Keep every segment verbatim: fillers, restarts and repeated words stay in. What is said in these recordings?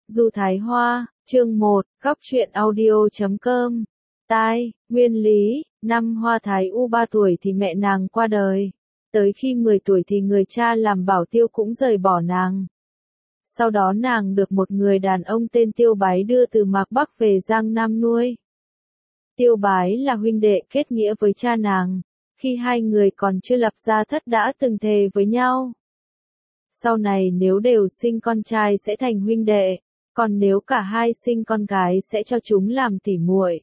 Du Thái Hoa, chương một, góc truyện audio chấm com. Tai, nguyên lý, năm Hoa Thái U ba tuổi thì mẹ nàng qua đời. Tới khi mười tuổi thì người cha làm bảo tiêu cũng rời bỏ nàng. Sau đó nàng được một người đàn ông tên Tiêu Bái đưa từ Mạc Bắc về Giang Nam nuôi. Tiêu Bái là huynh đệ kết nghĩa với cha nàng, khi hai người còn chưa lập gia thất đã từng thề với nhau. Sau này nếu đều sinh con trai sẽ thành huynh đệ, còn nếu cả hai sinh con gái sẽ cho chúng làm tỉ muội.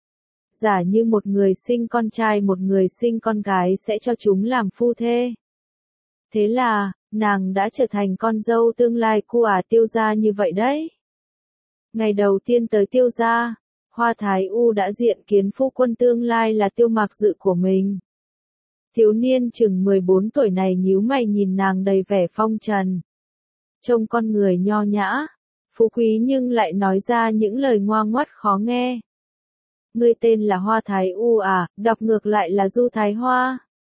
Giả như một người sinh con trai một người sinh con gái sẽ cho chúng làm phu thê. Thế là, nàng đã trở thành con dâu tương lai của ả Tiêu gia như vậy đấy. Ngày đầu tiên tới Tiêu gia, Hoa Thái U đã diện kiến phu quân tương lai là Tiêu Mạc Dự của mình. Thiếu niên chừng mười bốn tuổi này nhíu mày nhìn nàng đầy vẻ phong trần. Trông con người nho nhã, phú quý nhưng lại nói ra những lời ngoa ngoắt khó nghe. Ngươi tên là Hoa Thái U à, đọc ngược lại là Du Thái Hoa.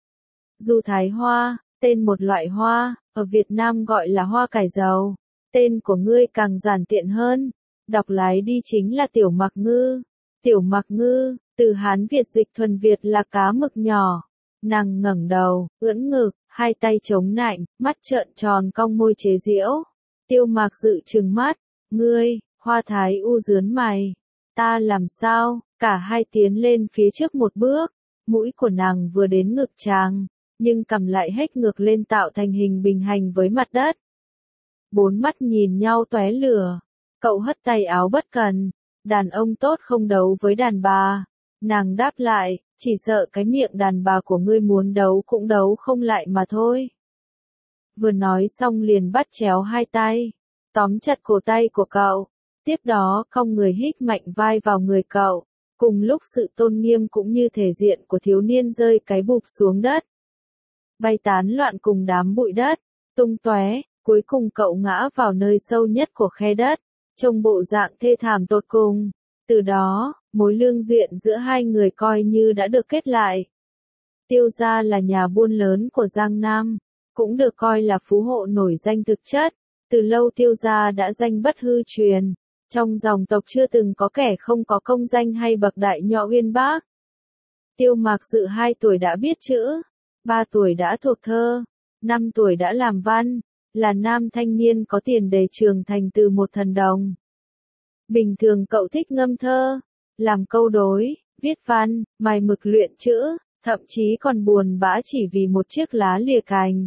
Du Thái Hoa, tên một loại hoa, ở Việt Nam gọi là hoa cải dầu. Tên của ngươi càng giản tiện hơn, đọc lái đi chính là Tiểu Mạc Ngư. Tiểu Mạc Ngư, từ Hán Việt dịch thuần Việt là cá mực nhỏ. Nàng ngẩng đầu, ưỡn ngực, hai tay chống nạnh, mắt trợn tròn cong môi chế giễu. Tiêu Mạc Dự trừng mắt, ngươi, Hoa Thái U rướn mày. Ta làm sao? Cả hai tiến lên phía trước một bước, mũi của nàng vừa đến ngực chàng, nhưng cầm lại hết ngược lên tạo thành hình bình hành với mặt đất. Bốn mắt nhìn nhau tóe lửa, cậu hất tay áo bất cần, đàn ông tốt không đấu với đàn bà. Nàng đáp lại, chỉ sợ cái miệng đàn bà của ngươi muốn đấu cũng đấu không lại mà thôi. Vừa nói xong liền bắt chéo hai tay, tóm chặt cổ tay của cậu, tiếp đó cong người hít mạnh vai vào người cậu. Cùng lúc sự tôn nghiêm cũng như thể diện của thiếu niên rơi cái bụp xuống đất. Bay tán loạn cùng đám bụi đất, tung tóe, cuối cùng cậu ngã vào nơi sâu nhất của khe đất, trông bộ dạng thê thảm tột cùng. Từ đó, mối lương duyện giữa hai người coi như đã được kết lại. Tiêu gia là nhà buôn lớn của Giang Nam, cũng được coi là phú hộ nổi danh thực chất. Từ lâu Tiêu gia đã danh bất hư truyền. Trong dòng tộc chưa từng có kẻ không có công danh hay bậc đại nho uyên bác. Tiêu Mạc Dự hai tuổi đã biết chữ, ba tuổi đã thuộc thơ, năm tuổi đã làm văn, là nam thanh niên có tiền để trưởng thành từ một thần đồng. Bình thường cậu thích ngâm thơ, làm câu đối, viết văn, mài mực luyện chữ, thậm chí còn buồn bã chỉ vì một chiếc lá lìa cành.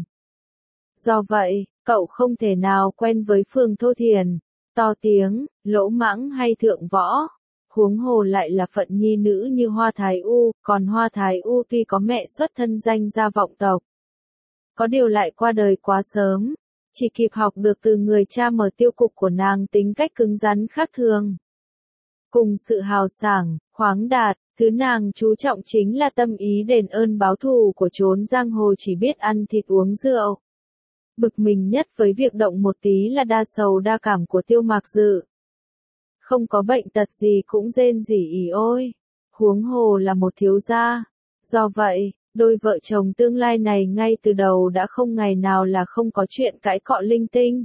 Do vậy, cậu không thể nào quen với phường thô thiển, to tiếng, lỗ mãng hay thượng võ, huống hồ lại là phận nhi nữ như Hoa Thái U, còn Hoa Thái U tuy có mẹ xuất thân danh gia vọng tộc, có điều lại qua đời quá sớm, chỉ kịp học được từ người cha mở tiêu cục của nàng tính cách cứng rắn khác thường. Cùng sự hào sảng, khoáng đạt, thứ nàng chú trọng chính là tâm ý đền ơn báo thù của chốn giang hồ chỉ biết ăn thịt uống rượu. Bực mình nhất với việc động một tí là đa sầu đa cảm của Tiêu Mạc Dự. Không có bệnh tật gì cũng rên rỉ ỉ ôi, huống hồ là một thiếu gia. Do vậy, đôi vợ chồng tương lai này ngay từ đầu đã không ngày nào là không có chuyện cãi cọ linh tinh.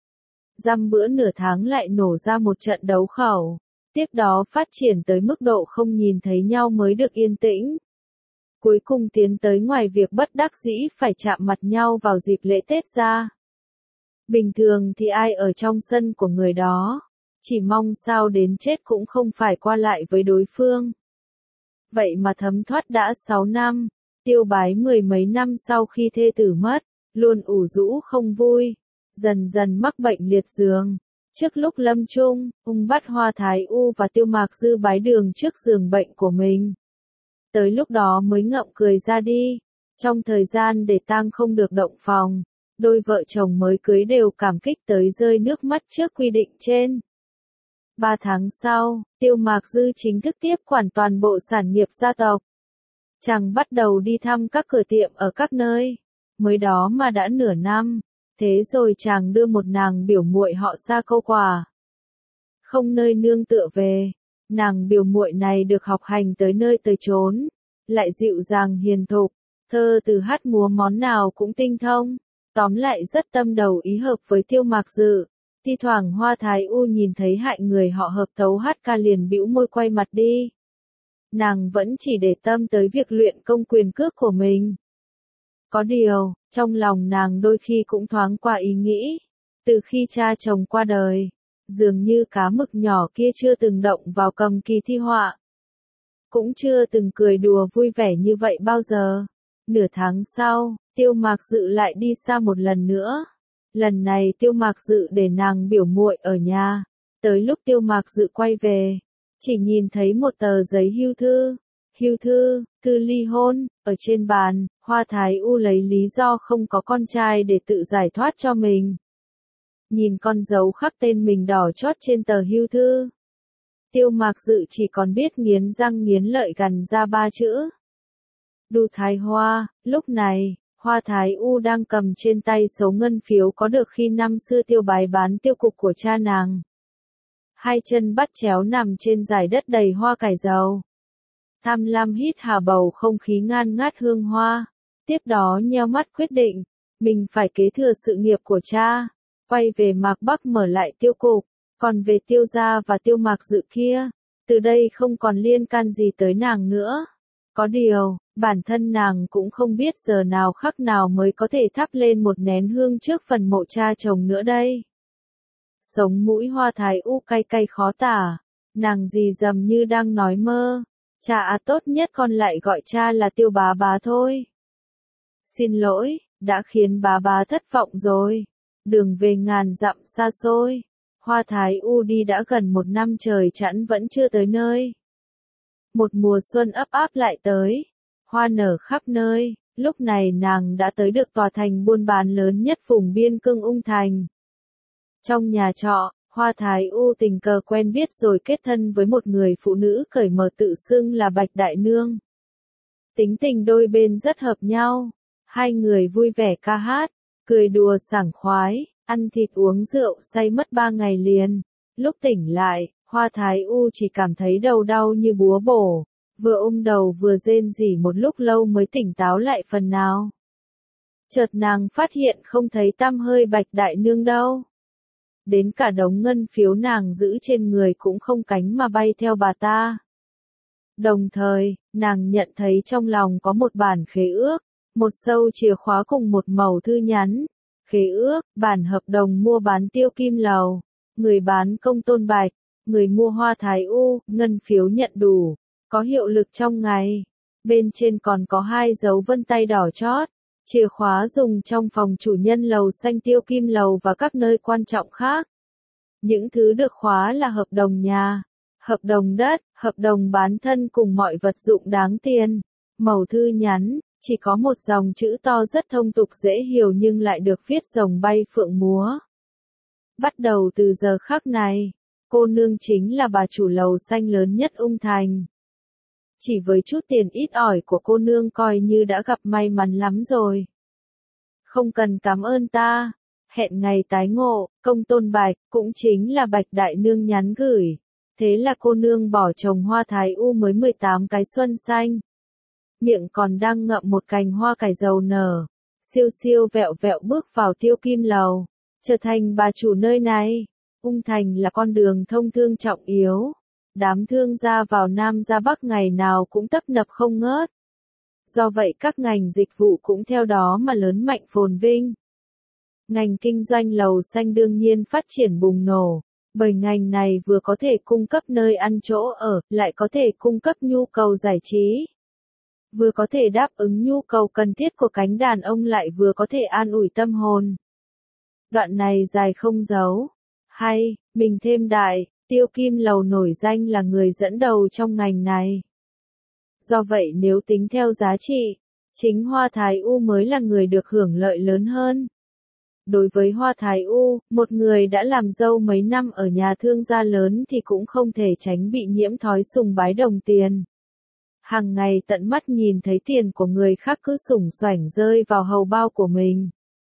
Dăm bữa nửa tháng lại nổ ra một trận đấu khẩu, tiếp đó phát triển tới mức độ không nhìn thấy nhau mới được yên tĩnh. Cuối cùng tiến tới ngoài việc bất đắc dĩ phải chạm mặt nhau vào dịp lễ Tết ra. Bình thường thì ai ở trong sân của người đó, chỉ mong sao đến chết cũng không phải qua lại với đối phương. Vậy mà thấm thoát đã sáu năm, Tiêu Bái mười mấy năm sau khi thê tử mất, luôn ủ rũ không vui, dần dần mắc bệnh liệt giường. Trước lúc lâm chung, ông bắt Hoa Thái U và Tiêu Mạc Dư bái đường trước giường bệnh của mình. Tới lúc đó mới ngậm cười ra đi. Trong thời gian để tang không được động phòng, đôi vợ chồng mới cưới đều cảm kích tới rơi nước mắt trước quy định trên. Ba tháng sau, Tiêu Mạc Dư chính thức tiếp quản toàn bộ sản nghiệp gia tộc. Chàng bắt đầu đi thăm các cửa tiệm ở các nơi. Mới đó mà đã nửa năm, thế rồi chàng đưa một nàng biểu muội họ Sa câu quà. Không nơi nương tựa về. Nàng biểu muội này được học hành tới nơi tới chốn, lại dịu dàng hiền thục, thơ từ hát múa món nào cũng tinh thông, tóm lại rất tâm đầu ý hợp với Tiêu Mạc Dự. Thi thoảng Hoa Thái U nhìn thấy hại người họ Hợp tấu hát ca liền bĩu môi quay mặt đi. Nàng vẫn chỉ để tâm tới việc luyện công quyền cước của mình. Có điều, trong lòng nàng đôi khi cũng thoáng qua ý nghĩ, từ khi cha chồng qua đời, dường như cá mực nhỏ kia chưa từng động vào cầm kỳ thi họa. Cũng chưa từng cười đùa vui vẻ như vậy bao giờ. Nửa tháng sau, Tiêu Mạc Dự lại đi xa một lần nữa. Lần này Tiêu Mạc Dự để nàng biểu muội ở nhà. Tới lúc Tiêu Mạc Dự quay về, chỉ nhìn thấy một tờ giấy hưu thư. Hưu thư, thư ly hôn, ở trên bàn, Hoa Thái U lấy lý do không có con trai để tự giải thoát cho mình. Nhìn con dấu khắc tên mình đỏ chót trên tờ hưu thư. Tiêu Mạc Dự chỉ còn biết nghiến răng nghiến lợi gằn ra ba chữ. Đu Thái Hoa. Lúc này, Hoa Thái U đang cầm trên tay số ngân phiếu có được khi năm xưa Tiêu Bái bán tiêu cục của cha nàng. Hai chân bắt chéo nằm trên dải đất đầy hoa cải dầu. Tham lam hít hà bầu không khí ngan ngát hương hoa. Tiếp đó nheo mắt quyết định, mình phải kế thừa sự nghiệp của cha. Quay về Mạc Bắc mở lại tiêu cục. Còn về Tiêu gia và Tiêu Mạc Dự kia, từ đây không còn liên can gì tới nàng nữa. Có điều, bản thân nàng cũng không biết giờ nào khắc nào mới có thể thắp lên một nén hương trước phần mộ cha chồng nữa đây. Sống mũi Hoa Thái U cay cay khó tả, nàng dì dầm như đang nói mơ. Cha à, tốt nhất con lại gọi cha là Tiêu bá bá thôi. Xin lỗi, đã khiến bá bá thất vọng rồi. Đường về ngàn dặm xa xôi. Hoa Thái U đi đã gần một năm trời chẵn vẫn chưa tới nơi. Một mùa xuân ấp áp lại tới. Hoa nở khắp nơi. Lúc này nàng đã tới được tòa thành buôn bán lớn nhất vùng biên cương Ung Thành. Trong nhà trọ, Hoa Thái U tình cờ quen biết rồi kết thân với một người phụ nữ cởi mở tự xưng là Bạch Đại Nương. Tính tình đôi bên rất hợp nhau. Hai người vui vẻ ca hát, cười đùa sảng khoái. Ăn thịt uống rượu say mất ba ngày liền. Lúc tỉnh lại, Hoa Thái U chỉ cảm thấy đầu đau như búa bổ. Vừa ôm đầu vừa rên rỉ một lúc lâu mới tỉnh táo lại phần nào. Chợt nàng phát hiện không thấy tăm hơi Bạch Đại Nương đâu. Đến cả đống ngân phiếu nàng giữ trên người cũng không cánh mà bay theo bà ta. Đồng thời, nàng nhận thấy trong lòng có một bản khế ước, một sâu chìa khóa cùng một mẩu thư nhắn. Khế ước, bản hợp đồng mua bán Tiêu Kim Lầu, người bán Công Tôn Bạch, người mua Hoa Thái U, ngân phiếu nhận đủ, có hiệu lực trong ngày. Bên trên còn có hai dấu vân tay đỏ chót, chìa khóa dùng trong phòng chủ nhân lầu xanh Tiêu Kim Lầu và các nơi quan trọng khác. Những thứ được khóa là hợp đồng nhà, hợp đồng đất, hợp đồng bán thân cùng mọi vật dụng đáng tiền. Mẩu thư nhắn chỉ có một dòng chữ to rất thông tục dễ hiểu nhưng lại được viết rồng bay phượng múa. Bắt đầu từ giờ khắc này, cô nương chính là bà chủ lầu xanh lớn nhất Ung Thành. Chỉ với chút tiền ít ỏi của cô nương coi như đã gặp may mắn lắm rồi. Không cần cảm ơn ta. Hẹn ngày tái ngộ. Công Tôn Bạch cũng chính là Bạch Đại Nương nhắn gửi. Thế là cô nương bỏ chồng Hoa Thái U mới mười tám cái xuân xanh. Miệng còn đang ngậm một cành hoa cải dầu nở. Siêu siêu vẹo vẹo bước vào Tiêu Kim Lầu. Trở thành bà chủ nơi này. Ung Thành là con đường thông thương trọng yếu. Đám thương gia vào Nam ra Bắc ngày nào cũng tấp nập không ngớt. Do vậy các ngành dịch vụ cũng theo đó mà lớn mạnh phồn vinh. Ngành kinh doanh lầu xanh đương nhiên phát triển bùng nổ, bởi ngành này vừa có thể cung cấp nơi ăn chỗ ở, lại có thể cung cấp nhu cầu giải trí. Vừa có thể đáp ứng nhu cầu cần thiết của cánh đàn ông lại vừa có thể an ủi tâm hồn. Đoạn này dài không giấu. Hay, mình thêm đại, Tiêu Kim Lầu nổi danh là người dẫn đầu trong ngành này. Do vậy nếu tính theo giá trị, chính Hoa Thái U mới là người được hưởng lợi lớn hơn. Đối với Hoa Thái U, một người đã làm dâu mấy năm ở nhà thương gia lớn thì cũng không thể tránh bị nhiễm thói sùng bái đồng tiền. Hàng ngày tận mắt nhìn thấy tiền của người khác cứ sủng soảnh rơi vào hầu bao của mình.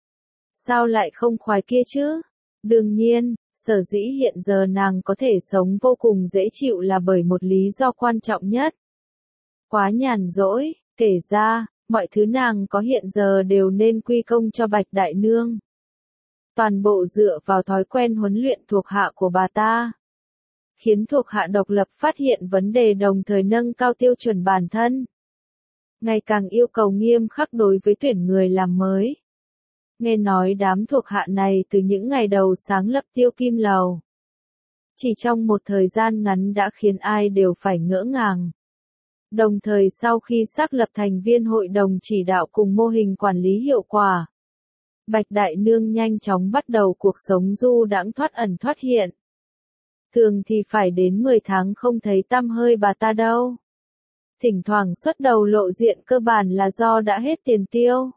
Sao lại không khoái kia chứ? Đương nhiên, sở dĩ hiện giờ nàng có thể sống vô cùng dễ chịu là bởi một lý do quan trọng nhất. Quá nhàn rỗi, kể ra, mọi thứ nàng có hiện giờ đều nên quy công cho Bạch Đại Nương. toàn bộ dựa vào thói quen huấn luyện thuộc hạ của bà ta. Khiến thuộc hạ độc lập phát hiện vấn đề đồng thời nâng cao tiêu chuẩn bản thân. Ngày càng yêu cầu nghiêm khắc đối với tuyển người làm mới. Nghe nói đám thuộc hạ này từ những ngày đầu sáng lập Tiêu Kim Lầu. Chỉ trong một thời gian ngắn đã khiến ai đều phải ngỡ ngàng. Đồng thời sau khi xác lập thành viên hội đồng chỉ đạo cùng mô hình quản lý hiệu quả, Bạch Đại Nương nhanh chóng bắt đầu cuộc sống du đãng thoát ẩn thoát hiện. Thường thì phải đến mười tháng không thấy tăm hơi bà ta đâu. Thỉnh thoảng xuất đầu lộ diện cơ bản là do đã hết tiền tiêu.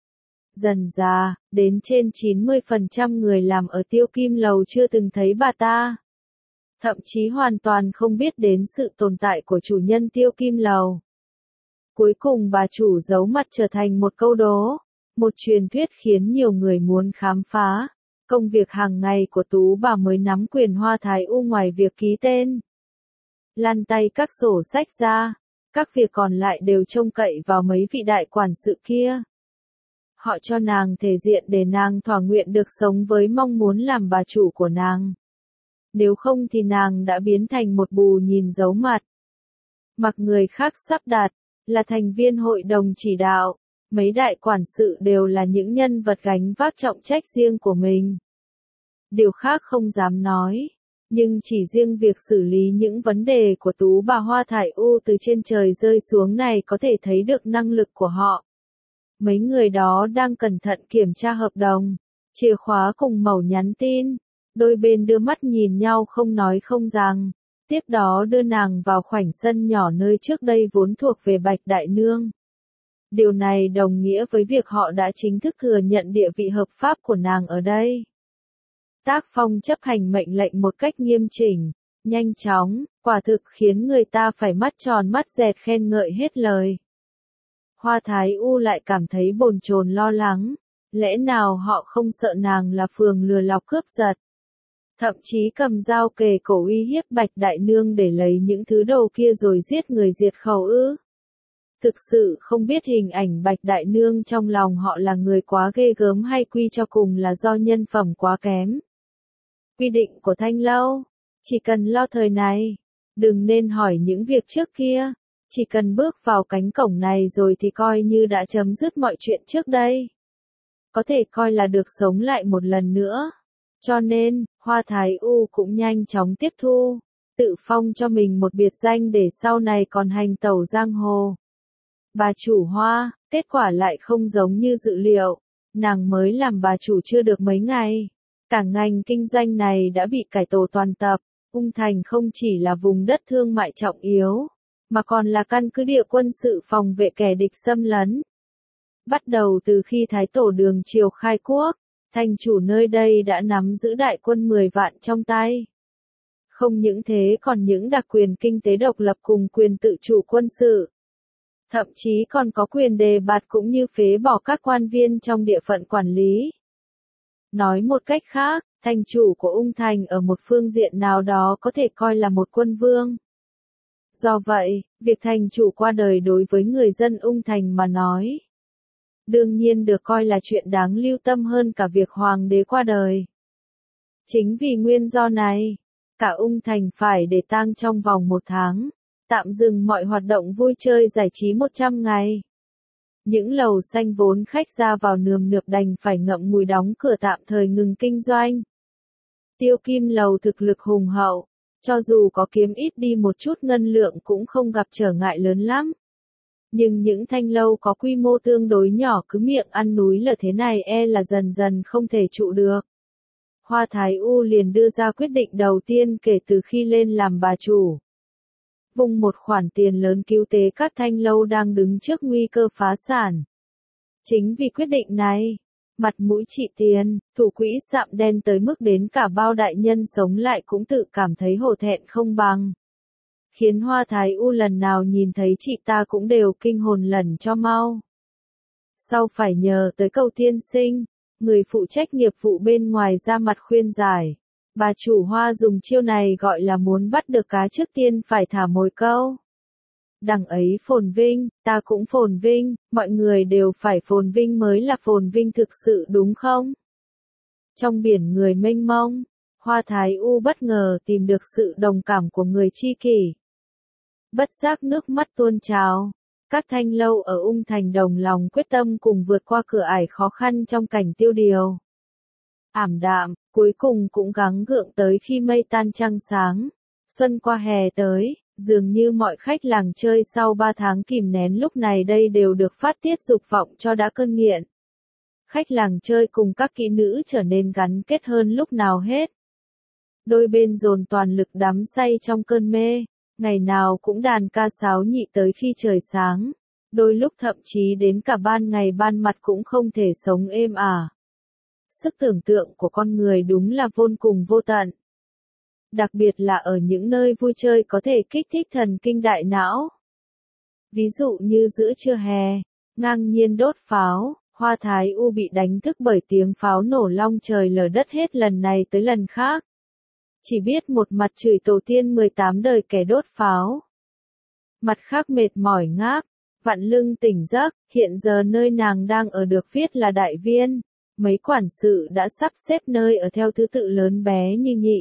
Dần dà, đến trên chín mươi phần trăm người làm ở Tiêu Kim Lầu chưa từng thấy bà ta. Thậm chí hoàn toàn không biết đến sự tồn tại của chủ nhân Tiêu Kim Lầu. Cuối cùng bà chủ giấu mặt trở thành một câu đố, một truyền thuyết khiến nhiều người muốn khám phá. Công việc hàng ngày của Tú bà mới nắm quyền Hoa Thái U ngoài việc ký tên, lăn tay các sổ sách ra, các việc còn lại đều trông cậy vào mấy vị đại quản sự kia. Họ cho nàng thể diện để nàng thỏa nguyện được sống với mong muốn làm bà chủ của nàng. Nếu không thì nàng đã biến thành một bù nhìn giấu mặt. Mặc người khác sắp đặt, là thành viên hội đồng chỉ đạo, mấy đại quản sự đều là những nhân vật gánh vác trọng trách riêng của mình. Điều khác không dám nói, nhưng chỉ riêng việc xử lý những vấn đề của Tú bà Hoa Thải U từ trên trời rơi xuống này có thể thấy được năng lực của họ. Mấy người đó đang cẩn thận kiểm tra hợp đồng, chìa khóa cùng mẩu nhắn tin. Đôi bên đưa mắt nhìn nhau không nói không rằng, tiếp đó đưa nàng vào khoảnh sân nhỏ nơi trước đây vốn thuộc về Bạch Đại Nương. Điều này đồng nghĩa với việc họ đã chính thức thừa nhận địa vị hợp pháp của nàng ở đây. Tác phong chấp hành mệnh lệnh một cách nghiêm chỉnh, nhanh chóng, quả thực khiến người ta phải mắt tròn mắt dẹt khen ngợi hết lời. Hoa Thái U lại cảm thấy bồn chồn lo lắng, lẽ nào họ không sợ nàng là phường lừa lọc cướp giật. Thậm chí cầm dao kề cổ uy hiếp Bạch Đại Nương để lấy những thứ đồ kia rồi giết người diệt khẩu ư. Thực sự không biết hình ảnh Bạch Đại Nương trong lòng họ là người quá ghê gớm hay quy cho cùng là do nhân phẩm quá kém. Quy định của Thanh Lâu, chỉ cần lo thời này, đừng nên hỏi những việc trước kia, chỉ cần bước vào cánh cổng này rồi thì coi như đã chấm dứt mọi chuyện trước đây. Có thể coi là được sống lại một lần nữa. Cho nên, Hoa Thái U cũng nhanh chóng tiếp thu, tự phong cho mình một biệt danh để sau này còn hành tẩu giang hồ. Bà chủ Hoa, kết quả lại không giống như dự liệu, nàng mới làm bà chủ chưa được mấy ngày. Cả ngành kinh doanh này đã bị cải tổ toàn tập, Ung Thành không chỉ là vùng đất thương mại trọng yếu, mà còn là căn cứ địa quân sự phòng vệ kẻ địch xâm lấn. Bắt đầu từ khi Thái Tổ Đường Triều khai quốc, thành chủ nơi đây đã nắm giữ đại quân mười vạn trong tay. Không những thế còn những đặc quyền kinh tế độc lập cùng quyền tự chủ quân sự. Thậm chí còn có quyền đề bạt cũng như phế bỏ các quan viên trong địa phận quản lý. Nói một cách khác, thành chủ của Ung Thành ở một phương diện nào đó có thể coi là một quân vương. Do vậy, việc thành chủ qua đời đối với người dân Ung Thành mà nói, đương nhiên được coi là chuyện đáng lưu tâm hơn cả việc hoàng đế qua đời. Chính vì nguyên do này, cả Ung Thành phải để tang trong vòng một tháng, tạm dừng mọi hoạt động vui chơi giải trí một trăm ngày. Những lầu xanh vốn khách ra vào nườm nượp đành phải ngậm ngùi đóng cửa tạm thời ngừng kinh doanh. Tiêu Kim Lầu thực lực hùng hậu, cho dù có kiếm ít đi một chút ngân lượng cũng không gặp trở ngại lớn lắm. Nhưng những thanh lâu có quy mô tương đối nhỏ cứ miệng ăn núi lở thế này e là dần dần không thể trụ được. Hoa Thái U liền đưa ra quyết định đầu tiên kể từ khi lên làm bà chủ. Vùng một khoản tiền lớn cứu tế các thanh lâu đang đứng trước nguy cơ phá sản. Chính vì quyết định này, mặt mũi trị tiền, thủ quỹ sạm đen tới mức đến cả bao đại nhân sống lại cũng tự cảm thấy hổ thẹn không bằng. Khiến Hoa Thái U lần nào nhìn thấy chị ta cũng đều kinh hồn lẩn cho mau. Sau phải nhờ tới Cầu Tiên Sinh, người phụ trách nghiệp vụ bên ngoài ra mặt khuyên giải. Bà chủ Hoa dùng chiêu này gọi là muốn bắt được cá trước tiên phải thả mồi câu. Đằng ấy phồn vinh, ta cũng phồn vinh, mọi người đều phải phồn vinh mới là phồn vinh thực sự đúng không? Trong biển người mênh mông, Hoa Thái U bất ngờ tìm được sự đồng cảm của người tri kỷ. Bất giác nước mắt tuôn trào, các thanh lâu ở Ung Thành đồng lòng quyết tâm cùng vượt qua cửa ải khó khăn trong cảnh tiêu điều. Ảm đạm, cuối cùng cũng gắng gượng tới khi mây tan trăng sáng, xuân qua hè tới, dường như mọi khách làng chơi sau ba tháng kìm nén lúc này đây đều được phát tiết dục vọng cho đã cơn nghiện. Khách làng chơi cùng các kỹ nữ trở nên gắn kết hơn lúc nào hết. Đôi bên dồn toàn lực đắm say trong cơn mê, ngày nào cũng đàn ca sáo nhị tới khi trời sáng, đôi lúc thậm chí đến cả ban ngày ban mặt cũng không thể sống êm ả. Sức tưởng tượng của con người đúng là vô cùng vô tận. Đặc biệt là ở những nơi vui chơi có thể kích thích thần kinh đại não. Ví dụ như giữa trưa hè, ngang nhiên đốt pháo, Hoa Thái U bị đánh thức bởi tiếng pháo nổ long trời lở đất hết lần này tới lần khác. Chỉ biết một mặt chửi tổ tiên mười tám đời kẻ đốt pháo. Mặt khác mệt mỏi ngáp, vặn lưng tỉnh giấc, hiện giờ nơi nàng đang ở được viết là đại viên. Mấy quản sự đã sắp xếp nơi ở theo thứ tự lớn bé như nhị,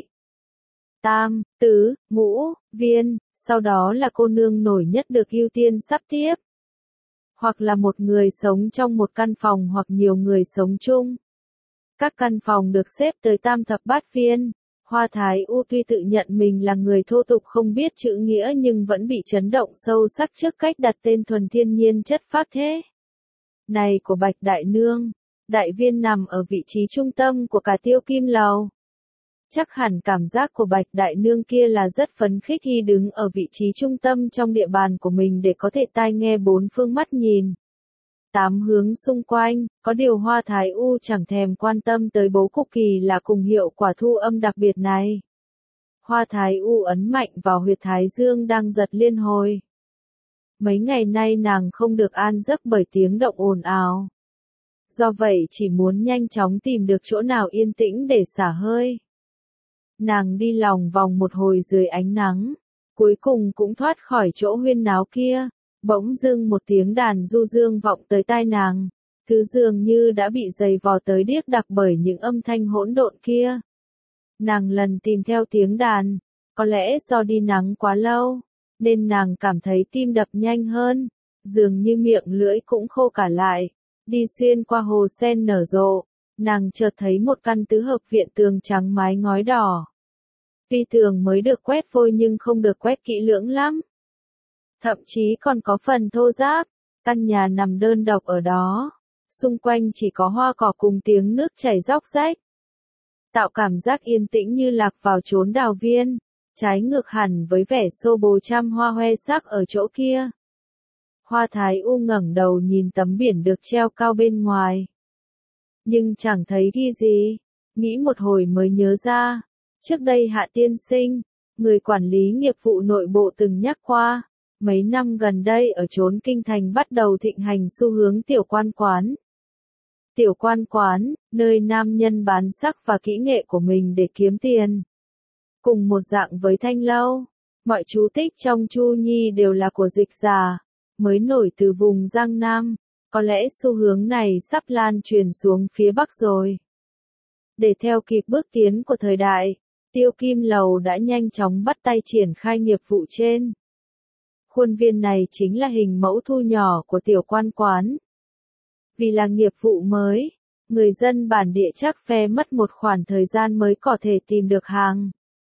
tam, tứ, ngũ, viên, sau đó là cô nương nổi nhất được ưu tiên sắp tiếp. Hoặc là một người sống trong một căn phòng hoặc nhiều người sống chung. Các căn phòng được xếp tới tam thập bát viên. Hoa Thái U tuy tự nhận mình là người thô tục không biết chữ nghĩa nhưng vẫn bị chấn động sâu sắc trước cách đặt tên thuần thiên nhiên chất phác thế này của Bạch Đại Nương. Đại viên nằm ở vị trí trung tâm của cả Tiêu Kim Lầu. Chắc hẳn cảm giác của Bạch Đại Nương kia là rất phấn khích khi đứng ở vị trí trung tâm trong địa bàn của mình để có thể tai nghe bốn phương mắt nhìn. Tám hướng xung quanh, có điều Hoa Thái U chẳng thèm quan tâm tới bố cục kỳ lạ cùng hiệu quả thu âm đặc biệt này. Hoa Thái U ấn mạnh vào huyệt thái dương đang giật liên hồi. Mấy ngày nay nàng không được an giấc bởi tiếng động ồn ào. Do vậy chỉ muốn nhanh chóng tìm được chỗ nào yên tĩnh để xả hơi. Nàng đi lòng vòng một hồi dưới ánh nắng, cuối cùng cũng thoát khỏi chỗ huyên náo kia, bỗng dưng một tiếng đàn du dương vọng tới tai nàng, thứ dường như đã bị dày vò tới điếc đặc bởi những âm thanh hỗn độn kia. Nàng lần tìm theo tiếng đàn, có lẽ do đi nắng quá lâu, nên nàng cảm thấy tim đập nhanh hơn, dường như miệng lưỡi cũng khô cả lại. Đi xuyên qua hồ sen nở rộ, nàng chợt thấy một căn tứ hợp viện tường trắng mái ngói đỏ. Tuy tường mới được quét vôi nhưng không được quét kỹ lưỡng lắm. Thậm chí còn có phần thô ráp, căn nhà nằm đơn độc ở đó. Xung quanh chỉ có hoa cỏ cùng tiếng nước chảy róc rách. Tạo cảm giác yên tĩnh như lạc vào chốn đào viên, trái ngược hẳn với vẻ xô bồ trăm hoa hoe sắc ở chỗ kia. Hoa Thái U ngẩng đầu nhìn tấm biển được treo cao bên ngoài. Nhưng chẳng thấy ghi gì, nghĩ một hồi mới nhớ ra. Trước đây Hạ tiên sinh, người quản lý nghiệp vụ nội bộ từng nhắc qua, mấy năm gần đây ở chốn kinh thành bắt đầu thịnh hành xu hướng tiểu quan quán. Tiểu quan quán, nơi nam nhân bán sắc và kỹ nghệ của mình để kiếm tiền. Cùng một dạng với thanh lâu, mọi chú thích trong Chu Nhi đều là của dịch giả, mới nổi từ vùng Giang Nam, có lẽ xu hướng này sắp lan truyền xuống phía Bắc rồi. Để theo kịp bước tiến của thời đại, Tiêu Kim Lầu đã nhanh chóng bắt tay triển khai nghiệp vụ trên. Khuôn viên này chính là hình mẫu thu nhỏ của tiểu quan quán. Vì là nghiệp vụ mới, người dân bản địa chắc phe mất một khoảng thời gian mới có thể tìm được hàng.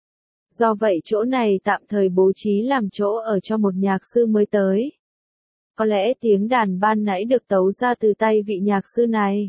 Do vậy chỗ này tạm thời bố trí làm chỗ ở cho một nhạc sư mới tới. Có lẽ tiếng đàn ban nãy được tấu ra từ tay vị nhạc sư này.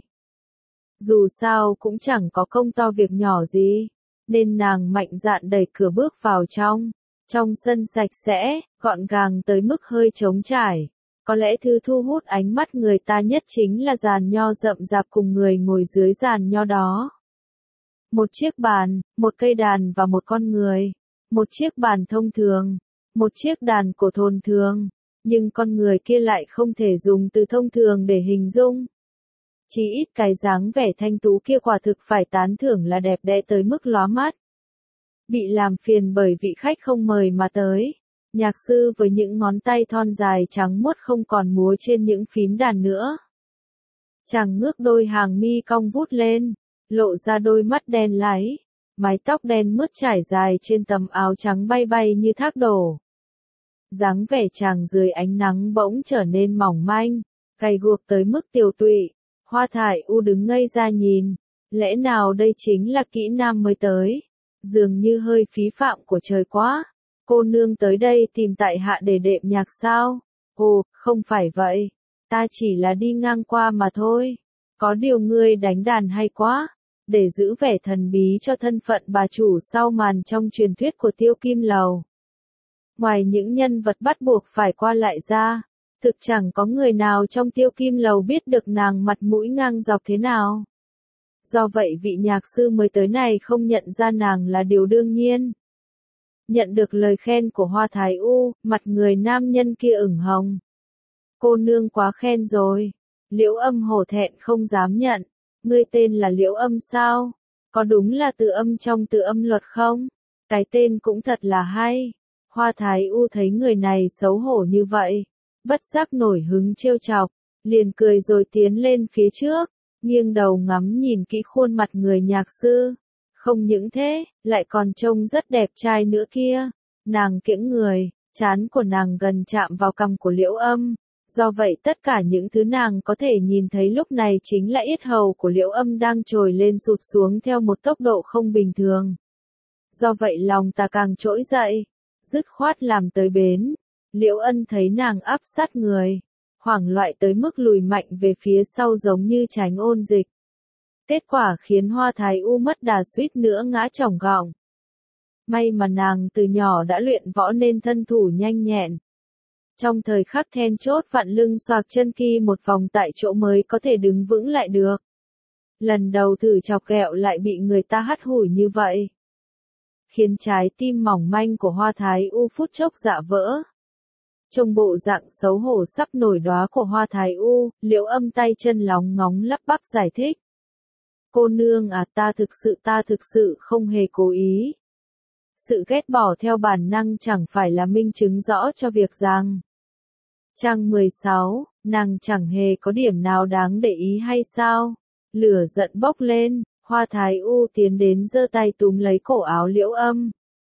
Dù sao cũng chẳng có công to việc nhỏ gì, nên nàng mạnh dạn đẩy cửa bước vào trong. Trong sân sạch sẽ, gọn gàng tới mức hơi trống trải. Có lẽ thứ thu hút ánh mắt người ta nhất chính là giàn nho rậm rạp cùng người ngồi dưới giàn nho đó. Một chiếc bàn, một cây đàn và một con người. Một chiếc bàn thông thường, một chiếc đàn cổ thôn thường. Nhưng con người kia lại không thể dùng từ thông thường để hình dung. Chỉ ít cái dáng vẻ thanh tú kia quả thực phải tán thưởng là đẹp đẽ tới mức lóa mắt. Bị làm phiền bởi vị khách không mời mà tới. Nhạc sư với những ngón tay thon dài trắng muốt không còn múa trên những phím đàn nữa. Chàng ngước đôi hàng mi cong vút lên, lộ ra đôi mắt đen láy, mái tóc đen mướt trải dài trên tấm áo trắng bay bay như thác đổ. Dáng vẻ chàng dưới ánh nắng bỗng trở nên mỏng manh, gầy guộc tới mức tiều tụy. Hoa Thải U đứng ngây ra nhìn, lẽ nào đây chính là kỹ nam mới tới, dường như hơi phí phạm của trời quá. Cô nương tới đây tìm tại hạ để đệm nhạc sao? Ồ, không phải vậy, ta chỉ là đi ngang qua mà thôi. Có điều ngươi đánh đàn hay quá, để giữ vẻ thần bí cho thân phận bà chủ sau màn trong truyền thuyết của Tiêu Kim Lầu. Ngoài những nhân vật bắt buộc phải qua lại ra, thực chẳng có người nào trong Tiêu Kim Lầu biết được nàng mặt mũi ngang dọc thế nào. Do vậy vị nhạc sư mới tới này không nhận ra nàng là điều đương nhiên. Nhận được lời khen của Hoa Thái U, mặt người nam nhân kia ửng hồng. Cô nương quá khen rồi. Liễu Âm hổ thẹn không dám nhận. Ngươi tên là Liễu Âm sao? Có đúng là từ âm trong từ âm luật không? Cái tên cũng thật là hay. Hoa Thái U thấy người này xấu hổ như vậy, bất giác nổi hứng trêu chọc, liền cười rồi tiến lên phía trước, nghiêng đầu ngắm nhìn kỹ khuôn mặt người nhạc sư. Không những thế, lại còn trông rất đẹp trai nữa kia. Nàng kiễng người, trán của nàng gần chạm vào cằm của Liễu Âm. Do vậy tất cả những thứ nàng có thể nhìn thấy lúc này chính là yết hầu của Liễu Âm đang trồi lên sụt xuống theo một tốc độ không bình thường. Do vậy lòng ta càng trỗi dậy, dứt khoát làm tới bến. Liễu Ân thấy nàng áp sát người, hoảng loạn tới mức lùi mạnh về phía sau giống như tránh ôn dịch. Kết quả khiến Hoa Thái U mất đà suýt nữa ngã chỏng gọng. May mà nàng từ nhỏ đã luyện võ nên thân thủ nhanh nhẹn. Trong thời khắc then chốt vặn lưng xoạc chân ki một vòng tại chỗ mới có thể đứng vững lại được. Lần đầu thử chọc ghẹo lại bị người ta hắt hủi như vậy, khiến trái tim mỏng manh của Hoa Thái U phút chốc dạ vỡ. Trong bộ dạng xấu hổ sắp nổi đóa của Hoa Thái U, Liễu Âm tay chân lóng ngóng lắp bắp giải thích. Cô nương à, ta thực sự ta thực sự không hề cố ý. Sự ghét bỏ theo bản năng chẳng phải là minh chứng rõ cho việc rằng. Trang mười sáu, nàng chẳng hề có điểm nào đáng để ý hay sao? Lửa giận bốc lên, Hoa Thái U tiến đến giơ tay túm lấy cổ áo Liễu Âm.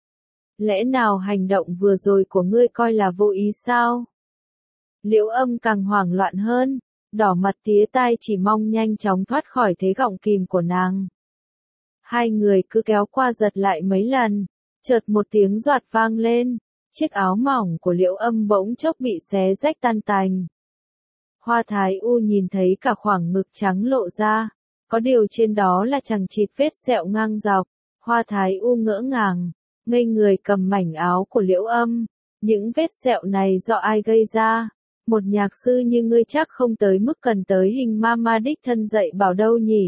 Lẽ nào hành động vừa rồi của ngươi coi là vô ý sao? Liễu Âm càng hoảng loạn hơn, đỏ mặt tía tai chỉ mong nhanh chóng thoát khỏi thế gọng kìm của nàng. Hai người cứ kéo qua giật lại mấy lần, chợt một tiếng doạt vang lên, chiếc áo mỏng của Liễu Âm bỗng chốc bị xé rách tan tành. Hoa Thái U nhìn thấy cả khoảng ngực trắng lộ ra, có điều trên đó là chằng chịt vết sẹo ngang dọc. Hoa Thái U ngỡ ngàng, ngây người cầm mảnh áo của Liễu Âm. Những vết sẹo này do ai gây ra? Một nhạc sư như ngươi chắc không tới mức cần tới hình ma ma đích thân dạy bảo đâu nhỉ?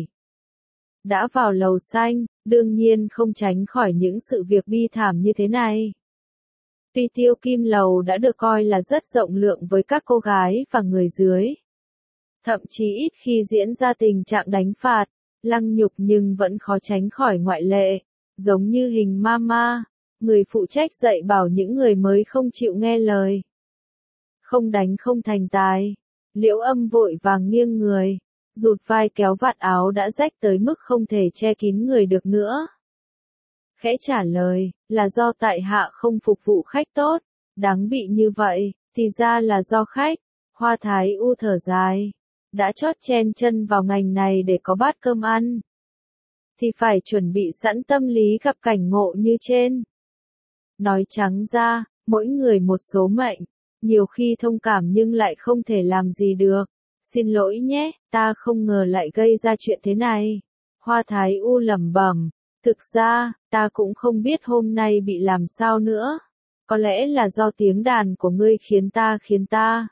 Đã vào lầu xanh, đương nhiên không tránh khỏi những sự việc bi thảm như thế này. Tuy Tiêu Kim Lầu đã được coi là rất rộng lượng với các cô gái và người dưới. Thậm chí ít khi diễn ra tình trạng đánh phạt, lăng nhục nhưng vẫn khó tránh khỏi ngoại lệ, giống như hình mama, người phụ trách dạy bảo những người mới không chịu nghe lời. Không đánh không thành tài. Liễu Âm vội vàng nghiêng người, rụt vai kéo vạt áo đã rách tới mức không thể che kín người được nữa. Khẽ trả lời, là do tại hạ không phục vụ khách tốt, đáng bị như vậy, thì ra là do khách. Hoa Thái U thở dài, đã chót chen chân vào ngành này để có bát cơm ăn, thì phải chuẩn bị sẵn tâm lý gặp cảnh ngộ như trên. Nói trắng ra, mỗi người một số mệnh, nhiều khi thông cảm nhưng lại không thể làm gì được. Xin lỗi nhé, ta không ngờ lại gây ra chuyện thế này. Hoa Thái U lẩm bẩm, thực ra, ta cũng không biết hôm nay bị làm sao nữa. Có lẽ là do tiếng đàn của ngươi khiến ta khiến ta.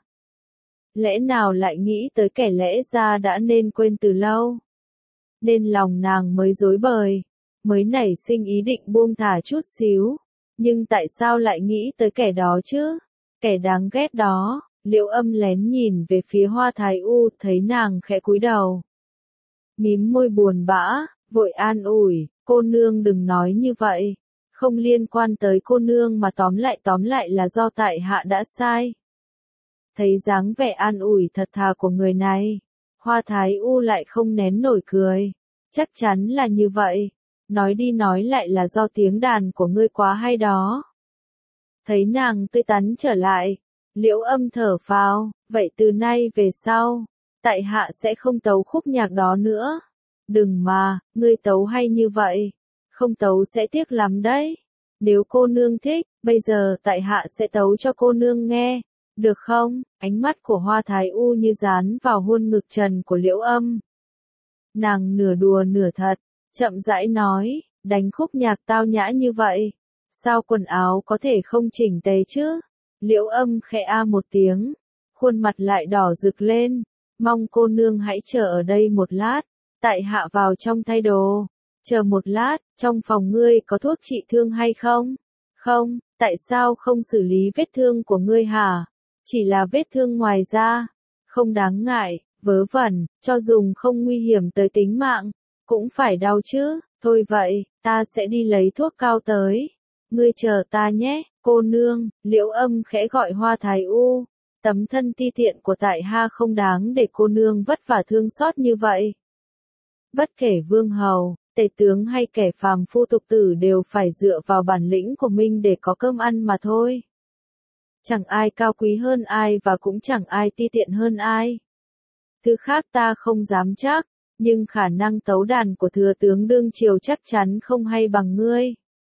Lẽ nào lại nghĩ tới kẻ lẽ ra đã nên quên từ lâu. Nên lòng nàng mới rối bời, mới nảy sinh ý định buông thả chút xíu. Nhưng tại sao lại nghĩ tới kẻ đó chứ? Kẻ đáng ghét đó. Liễu Âm lén nhìn về phía Hoa Thái U, thấy nàng khẽ cúi đầu. Mím môi buồn bã, vội an ủi, cô nương đừng nói như vậy. Không liên quan tới cô nương mà tóm lại tóm lại là do tại hạ đã sai. Thấy dáng vẻ an ủi thật thà của người này, Hoa Thái U lại không nén nổi cười. Chắc chắn là như vậy. Nói đi nói lại là do tiếng đàn của ngươi quá hay đó. Thấy nàng tươi tắn trở lại, Liễu Âm thở phào, vậy từ nay về sau, tại hạ sẽ không tấu khúc nhạc đó nữa. Đừng mà, ngươi tấu hay như vậy, không tấu sẽ tiếc lắm đấy. Nếu cô nương thích, bây giờ tại hạ sẽ tấu cho cô nương nghe, được không? Ánh mắt của Hoa Thái U như dán vào hôn ngực trần của Liễu Âm. Nàng nửa đùa nửa thật, chậm rãi nói, đánh khúc nhạc tao nhã như vậy, sao quần áo có thể không chỉnh tề chứ? Liễu Âm khẽ a một tiếng, khuôn mặt lại đỏ rực lên, mong cô nương hãy chờ ở đây một lát, tại hạ vào trong thay đồ. Chờ một lát, trong phòng ngươi có thuốc trị thương hay không? Không, tại sao không xử lý vết thương của ngươi hả? Chỉ là vết thương ngoài da, không đáng ngại, vớ vẩn, cho dùng không nguy hiểm tới tính mạng, cũng phải đau chứ, thôi vậy, ta sẽ đi lấy thuốc cao tới. Ngươi chờ ta nhé, cô nương. Liễu Âm khẽ gọi Hoa Thái U, tấm thân ti tiện của tại hạ không đáng để cô nương vất vả thương xót như vậy. Bất kể vương hầu, tể tướng hay kẻ phàm phu tục tử đều phải dựa vào bản lĩnh của mình để có cơm ăn mà thôi. Chẳng ai cao quý hơn ai và cũng chẳng ai ti tiện hơn ai. Thứ khác ta không dám chắc, nhưng khả năng tấu đàn của thừa tướng đương triều chắc chắn không hay bằng ngươi.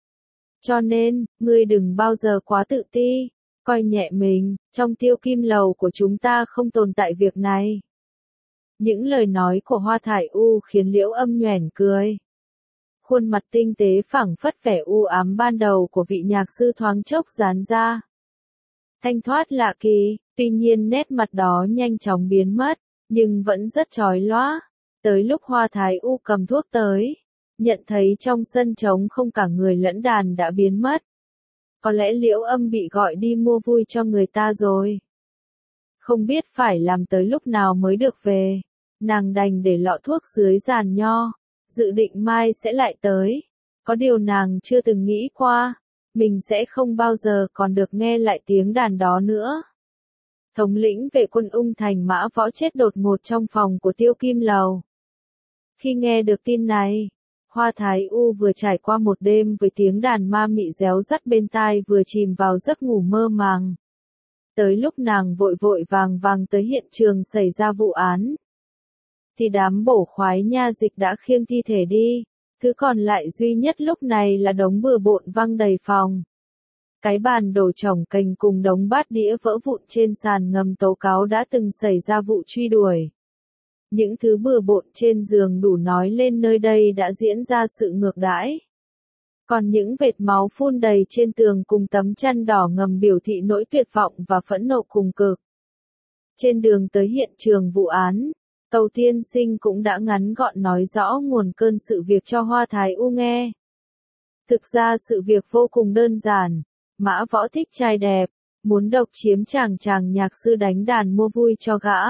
Cho nên, ngươi đừng bao giờ quá tự ti, coi nhẹ mình, trong Tiêu Kim Lầu của chúng ta không tồn tại việc này. Những lời nói của Hoa Thải U khiến Liễu Âm nhoẻn cười. Khuôn mặt tinh tế phảng phất vẻ u ám ban đầu của vị nhạc sư thoáng chốc giãn ra. Thanh thoát lạ kỳ, tuy nhiên nét mặt đó nhanh chóng biến mất, nhưng vẫn rất chói lóa. Tới lúc Hoa Thái U cầm thuốc tới, nhận thấy trong sân trống không cả người lẫn đàn đã biến mất. Có lẽ Liễu Âm bị gọi đi mua vui cho người ta rồi. Không biết phải làm tới lúc nào mới được về, nàng đành để lọ thuốc dưới giàn nho, dự định mai sẽ lại tới. Có điều nàng chưa từng nghĩ qua, mình sẽ không bao giờ còn được nghe lại tiếng đàn đó nữa. Thống lĩnh vệ quân Ung Thành Mã Võ chết đột ngột trong phòng của Tiêu Kim Lầu. Khi nghe được tin này, Hoa Thái U vừa trải qua một đêm với tiếng đàn ma mị réo rắt bên tai vừa chìm vào giấc ngủ mơ màng. Tới lúc nàng vội vội vàng vàng tới hiện trường xảy ra vụ án, thì đám bổ khoái nha dịch đã khiêng thi thể đi, thứ còn lại duy nhất lúc này là đống bừa bộn văng đầy phòng. Cái bàn đổ chồng cành cùng đống bát đĩa vỡ vụn trên sàn ngầm tố cáo đã từng xảy ra vụ truy đuổi. Những thứ bừa bộn trên giường đủ nói lên nơi đây đã diễn ra sự ngược đãi. Còn những vệt máu phun đầy trên tường cùng tấm chăn đỏ ngầm biểu thị nỗi tuyệt vọng và phẫn nộ cùng cực. Trên đường tới hiện trường vụ án, Tâu tiên sinh cũng đã ngắn gọn nói rõ nguồn cơn sự việc cho Hoa Thái U nghe. Thực ra sự việc vô cùng đơn giản, Mã Võ thích trai đẹp, muốn độc chiếm chàng chàng nhạc sư đánh đàn mua vui cho gã.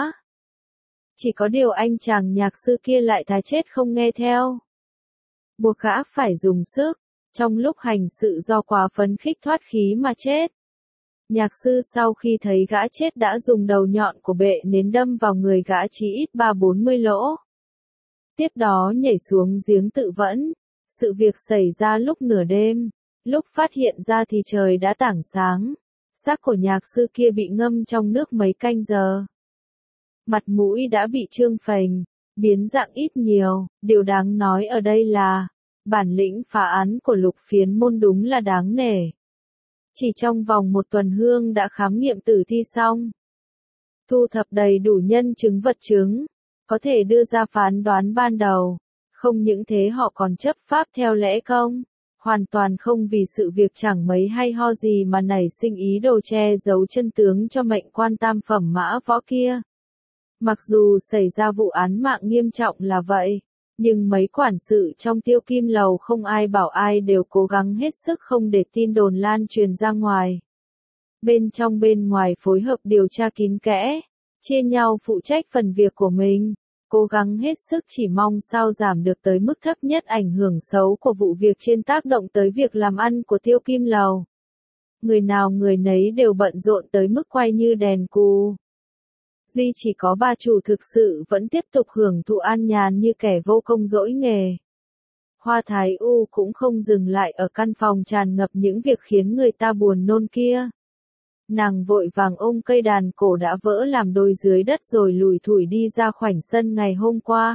Chỉ có điều anh chàng nhạc sư kia lại thà chết không nghe theo. Buộc gã phải dùng sức, trong lúc hành sự do quá phấn khích thoát khí mà chết. Nhạc sư sau khi thấy gã chết đã dùng đầu nhọn của bệ nến đâm vào người gã chí ít ba bốn mươi lỗ. Tiếp đó nhảy xuống giếng tự vẫn. Sự việc xảy ra lúc nửa đêm. Lúc phát hiện ra thì trời đã tảng sáng. Xác của nhạc sư kia bị ngâm trong nước mấy canh giờ. Mặt mũi đã bị trương phành, biến dạng ít nhiều. Điều đáng nói ở đây là, bản lĩnh phá án của Lục Phiến Môn đúng là đáng nể. Chỉ trong vòng một tuần Hương đã khám nghiệm tử thi xong. Thu thập đầy đủ nhân chứng vật chứng, có thể đưa ra phán đoán ban đầu. Không những thế họ còn chấp pháp theo lẽ công, hoàn toàn không vì sự việc chẳng mấy hay ho gì mà nảy sinh ý đồ che giấu chân tướng cho mệnh quan tam phẩm Mã Võ kia. Mặc dù xảy ra vụ án mạng nghiêm trọng là vậy, nhưng mấy quản sự trong Tiêu Kim Lầu không ai bảo ai đều cố gắng hết sức không để tin đồn lan truyền ra ngoài. Bên trong bên ngoài phối hợp điều tra kín kẽ, chia nhau phụ trách phần việc của mình, cố gắng hết sức chỉ mong sao giảm được tới mức thấp nhất ảnh hưởng xấu của vụ việc trên tác động tới việc làm ăn của Tiêu Kim Lầu. Người nào người nấy đều bận rộn tới mức quay như đèn cù. duy chỉ có bà chủ thực sự vẫn tiếp tục hưởng thụ an nhàn như kẻ vô công dỗi nghề. Hoa Thái U cũng không dừng lại ở căn phòng tràn ngập những việc khiến người ta buồn nôn kia. Nàng vội vàng ôm cây đàn cổ đã vỡ làm đôi dưới đất rồi lủi thủi đi ra khoảnh sân ngày hôm qua.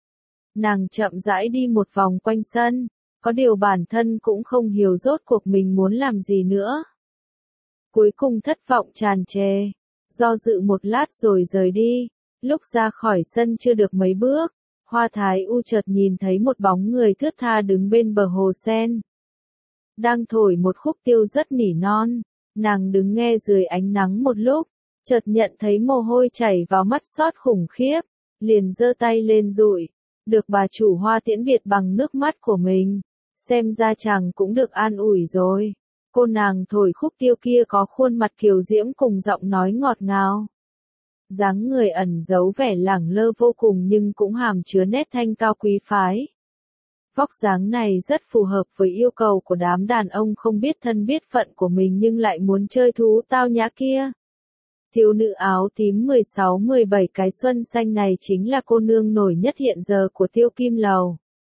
Nàng chậm rãi đi một vòng quanh sân, có điều bản thân cũng không hiểu rốt cuộc mình muốn làm gì nữa. Cuối cùng thất vọng tràn trề, do dự một lát rồi rời đi. Lúc ra khỏi sân chưa được mấy bước, Hoa Thái U chợt nhìn thấy một bóng người thướt tha đứng bên bờ hồ sen. Đang thổi một khúc tiêu rất nỉ non, nàng đứng nghe dưới ánh nắng một lúc, chợt nhận thấy mồ hôi chảy vào mắt xót khủng khiếp, liền giơ tay lên dụi, được bà chủ Hoa tiễn biệt bằng nước mắt của mình, xem ra chàng cũng được an ủi rồi. Cô nàng thổi khúc tiêu kia có khuôn mặt kiều diễm cùng giọng nói ngọt ngào. Dáng người ẩn giấu vẻ lẳng lơ vô cùng nhưng cũng hàm chứa nét thanh cao quý phái. Vóc dáng này rất phù hợp với yêu cầu của đám đàn ông không biết thân biết phận của mình nhưng lại muốn chơi thú tao nhã kia. Thiếu nữ áo tím mười sáu mười bảy cái xuân xanh này chính là cô nương nổi nhất hiện giờ của Tiêu Kim Lầu.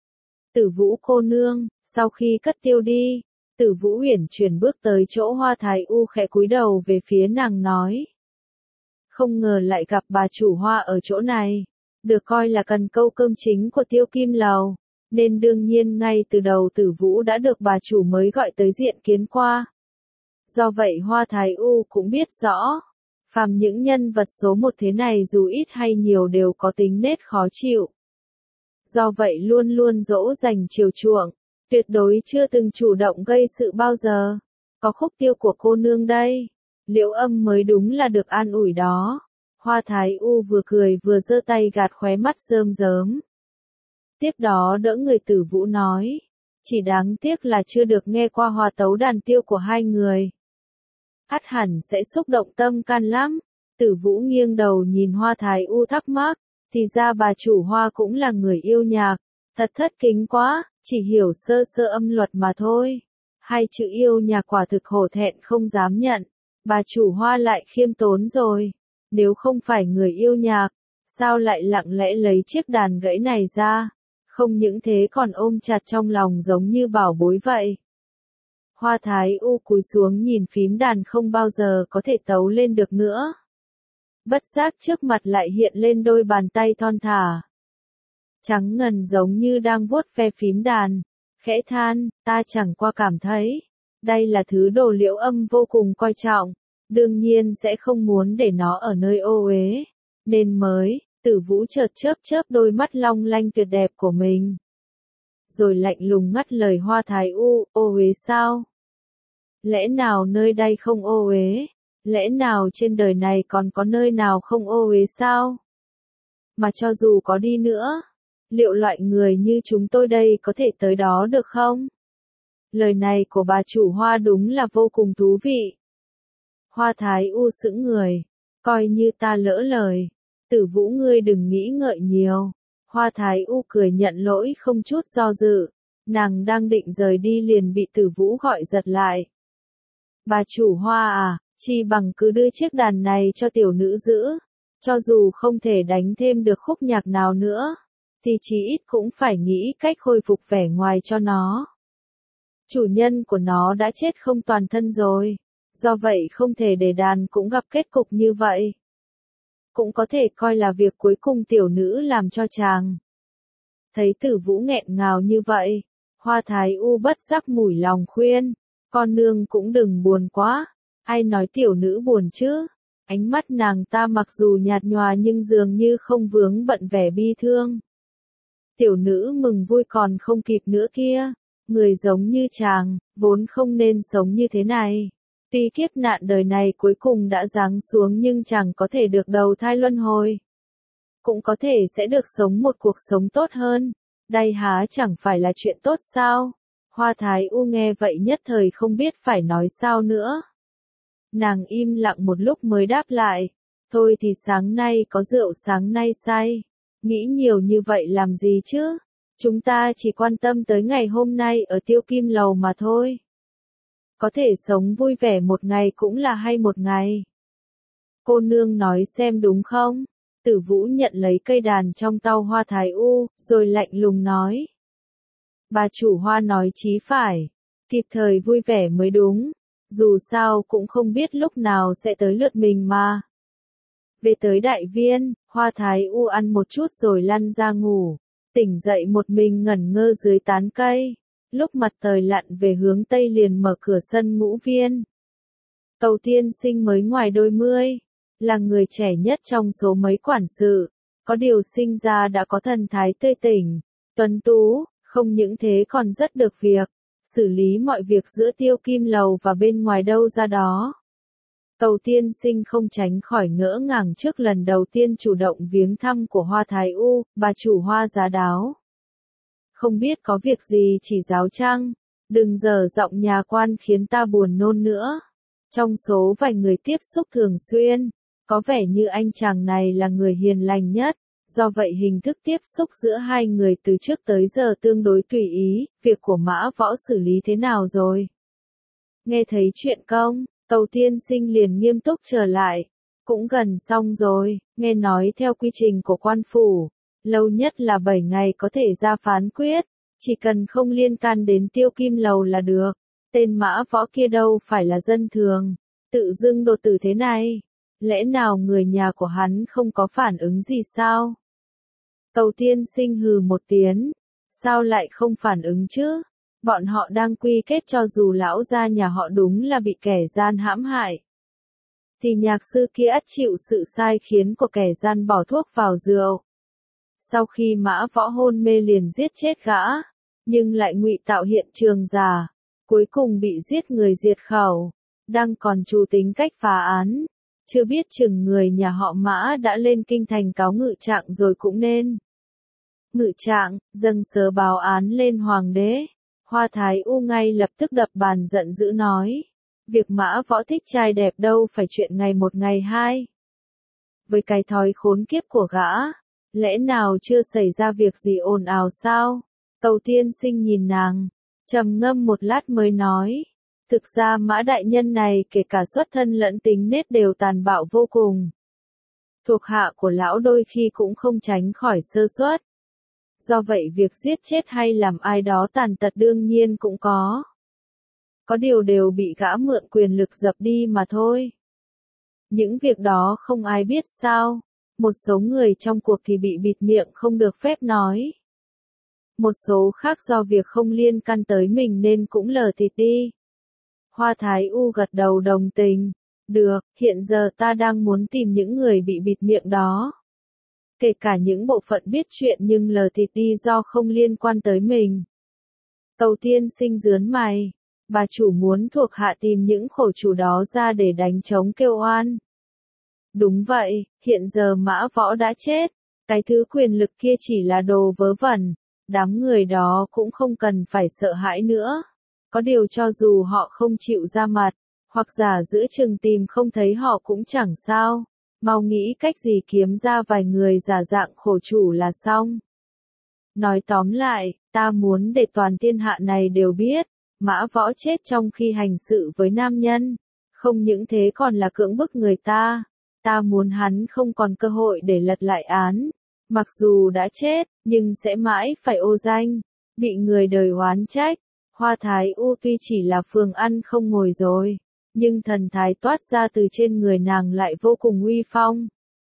Tử Vũ cô nương, sau khi cất tiêu đi, Tử Vũ uyển chuyển bước tới chỗ Hoa Thái U khẽ cúi đầu về phía nàng nói. Không ngờ lại gặp bà chủ Hoa ở chỗ này, được coi là cần câu cơm chính của Tiêu Kim Lầu, nên đương nhiên ngay từ đầu Tử Vũ đã được bà chủ mới gọi tới diện kiến qua. Do vậy Hoa Thái U cũng biết rõ, phàm những nhân vật số một thế này dù ít hay nhiều đều có tính nết khó chịu. Do vậy luôn luôn dỗ dành chiều chuộng, tuyệt đối chưa từng chủ động gây sự bao giờ. Có khúc tiêu của cô nương đây, Liễu Âm mới đúng là được an ủi đó. Hoa Thái U vừa cười vừa giơ tay gạt khóe mắt rơm rớm. Tiếp đó đỡ người Tử Vũ nói, chỉ đáng tiếc là chưa được nghe qua hòa tấu đàn tiêu của hai người. Ắt hẳn sẽ xúc động tâm can lắm. Tử Vũ nghiêng đầu nhìn Hoa Thái U thắc mắc, thì ra bà chủ Hoa cũng là người yêu nhạc, thật thất kính quá, chỉ hiểu sơ sơ âm luật mà thôi. Hai chữ yêu nhạc quả thực hổ thẹn không dám nhận, bà chủ Hoa lại khiêm tốn rồi, nếu không phải người yêu nhạc, sao lại lặng lẽ lấy chiếc đàn gãy này ra, không những thế còn ôm chặt trong lòng giống như bảo bối vậy. Hoa Thái U cúi xuống nhìn phím đàn không bao giờ có thể tấu lên được nữa. Bất giác trước mặt lại hiện lên đôi bàn tay thon thả, trắng ngần giống như đang vuốt ve phím đàn, khẽ than, ta chẳng qua cảm thấy, đây là thứ đồ Liễu Âm vô cùng coi trọng, đương nhiên sẽ không muốn để nó ở nơi ô uế, nên mới, Tử Vũ chợt chớp chớp đôi mắt long lanh tuyệt đẹp của mình. Rồi lạnh lùng ngắt lời Hoa Thái U, ô uế sao? Lẽ nào nơi đây không ô uế? Lẽ nào trên đời này còn có nơi nào không ô uế sao? Mà cho dù có đi nữa, liệu loại người như chúng tôi đây có thể tới đó được không? Lời này của bà chủ Hoa đúng là vô cùng thú vị. Hoa Thái U sững người, coi như ta lỡ lời. Tử Vũ ngươi đừng nghĩ ngợi nhiều. Hoa Thái U cười nhận lỗi không chút do dự, nàng đang định rời đi liền bị Tử Vũ gọi giật lại. Bà chủ Hoa à, chi bằng cứ đưa chiếc đàn này cho tiểu nữ giữ, cho dù không thể đánh thêm được khúc nhạc nào nữa, thì chí ít cũng phải nghĩ cách khôi phục vẻ ngoài cho nó. Chủ nhân của nó đã chết không toàn thân rồi, do vậy không thể để đàn cũng gặp kết cục như vậy. Cũng có thể coi là việc cuối cùng tiểu nữ làm cho chàng. Thấy Tử Vũ nghẹn ngào như vậy, Hoa Thái U bất giác mủi lòng khuyên, con nương cũng đừng buồn quá, ai nói tiểu nữ buồn chứ, ánh mắt nàng ta mặc dù nhạt nhòa nhưng dường như không vướng bận vẻ bi thương. Tiểu nữ mừng vui còn không kịp nữa kia, người giống như chàng, vốn không nên sống như thế này. Tuy kiếp nạn đời này cuối cùng đã giáng xuống nhưng chẳng có thể được đầu thai luân hồi. Cũng có thể sẽ được sống một cuộc sống tốt hơn. Đây há chẳng phải là chuyện tốt sao? Hoa Thái U nghe vậy nhất thời không biết phải nói sao nữa. Nàng im lặng một lúc mới đáp lại. Thôi thì sáng nay có rượu sáng nay say. Nghĩ nhiều như vậy làm gì chứ? Chúng ta chỉ quan tâm tới ngày hôm nay ở Tiêu Kim Lầu mà thôi. Có thể sống vui vẻ một ngày cũng là hay một ngày. cô nương nói xem đúng không? Tử Vũ nhận lấy cây đàn trong tay Hoa Thái U, rồi lạnh lùng nói. Bà chủ Hoa nói chí phải, kịp thời vui vẻ mới đúng, dù sao cũng không biết lúc nào sẽ tới lượt mình mà. Về tới đại viên, Hoa Thái U ăn một chút rồi lăn ra ngủ, tỉnh dậy một mình ngẩn ngơ dưới tán cây, lúc mặt trời lặn về hướng tây liền mở cửa sân ngũ viên. Cầu tiên sinh mới ngoài đôi mươi, là người trẻ nhất trong số mấy quản sự, có điều sinh ra đã có thần thái tươi tỉnh, tuấn tú, không những thế còn rất được việc, xử lý mọi việc giữa Tiêu Kim Lầu và bên ngoài đâu ra đó. Cầu tiên sinh không tránh khỏi ngỡ ngàng trước lần đầu tiên chủ động viếng thăm của Hoa Thái U, bà chủ Hoa giá đáo. Không biết có việc gì chỉ giáo chăng, đừng dở giọng nhà quan khiến ta buồn nôn nữa. Trong số vài người tiếp xúc thường xuyên, có vẻ như anh chàng này là người hiền lành nhất, do vậy hình thức tiếp xúc giữa hai người từ trước tới giờ tương đối tùy ý, việc của Mã Võ xử lý thế nào rồi? Nghe thấy chuyện công, Cầu tiên sinh liền nghiêm túc trở lại, cũng gần xong rồi, nghe nói theo quy trình của quan phủ, lâu nhất là bảy ngày có thể ra phán quyết, chỉ cần không liên can đến Tiêu Kim Lầu là được, tên Mã Võ kia đâu phải là dân thường, tự dưng đột tử thế này. Lẽ nào người nhà của hắn không có phản ứng gì sao? Cầu tiên sinh hừ một tiếng. Sao lại không phản ứng chứ? Bọn họ đang quy kết cho dù lão gia nhà họ đúng là bị kẻ gian hãm hại. Thì nhạc sư kia ắt chịu sự sai khiến của kẻ gian bỏ thuốc vào rượu. Sau khi Mã Võ hôn mê liền giết chết gã, nhưng lại ngụy tạo hiện trường giả, cuối cùng bị giết người diệt khẩu, đang còn chủ tính cách phá án. Chưa biết chừng người nhà họ Mã đã lên kinh thành cáo ngự trạng rồi cũng nên. Ngự trạng, dâng sớ báo án lên hoàng đế. Hoa Thái U ngay lập tức đập bàn giận dữ nói. Việc Mã Võ thích trai đẹp đâu phải chuyện ngày một ngày hai. Với cái thói khốn kiếp của gã, lẽ nào chưa xảy ra việc gì ồn ào sao? Cầu tiên sinh nhìn nàng, trầm ngâm một lát mới nói. Thực ra Mã đại nhân này kể cả xuất thân lẫn tính nết đều tàn bạo vô cùng. Thuộc hạ của lão đôi khi cũng không tránh khỏi sơ suất. Do vậy việc giết chết hay làm ai đó tàn tật đương nhiên cũng có. Có điều đều bị gã mượn quyền lực dập đi mà thôi. Những việc đó không ai biết sao. Một số người trong cuộc thì bị bịt miệng không được phép nói. Một số khác do việc không liên can tới mình nên cũng lờ thịt đi. Hoa Thái U gật đầu đồng tình. Được, hiện giờ ta đang muốn tìm những người bị bịt miệng đó. Kể cả những bộ phận biết chuyện nhưng lờ thịt đi do không liên quan tới mình. Cầu tiên sinh rướn mày. Bà chủ muốn thuộc hạ tìm những khổ chủ đó ra để đánh trống kêu oan. Đúng vậy, hiện giờ Mã Võ đã chết. Cái thứ quyền lực kia chỉ là đồ vớ vẩn. Đám người đó cũng không cần phải sợ hãi nữa. Có điều cho dù họ không chịu ra mặt, hoặc giả giữa chừng tìm không thấy họ cũng chẳng sao. Mau nghĩ cách gì kiếm ra vài người giả dạng khổ chủ là xong. Nói tóm lại, ta muốn để toàn thiên hạ này đều biết, Mã Võ chết trong khi hành sự với nam nhân. Không những thế còn là cưỡng bức người ta. Ta muốn hắn không còn cơ hội để lật lại án. Mặc dù đã chết, nhưng sẽ mãi phải ô danh, bị người đời oán trách. Hoa Thái U tuy chỉ là phường ăn không ngồi rồi, nhưng thần thái toát ra từ trên người nàng lại vô cùng uy phong.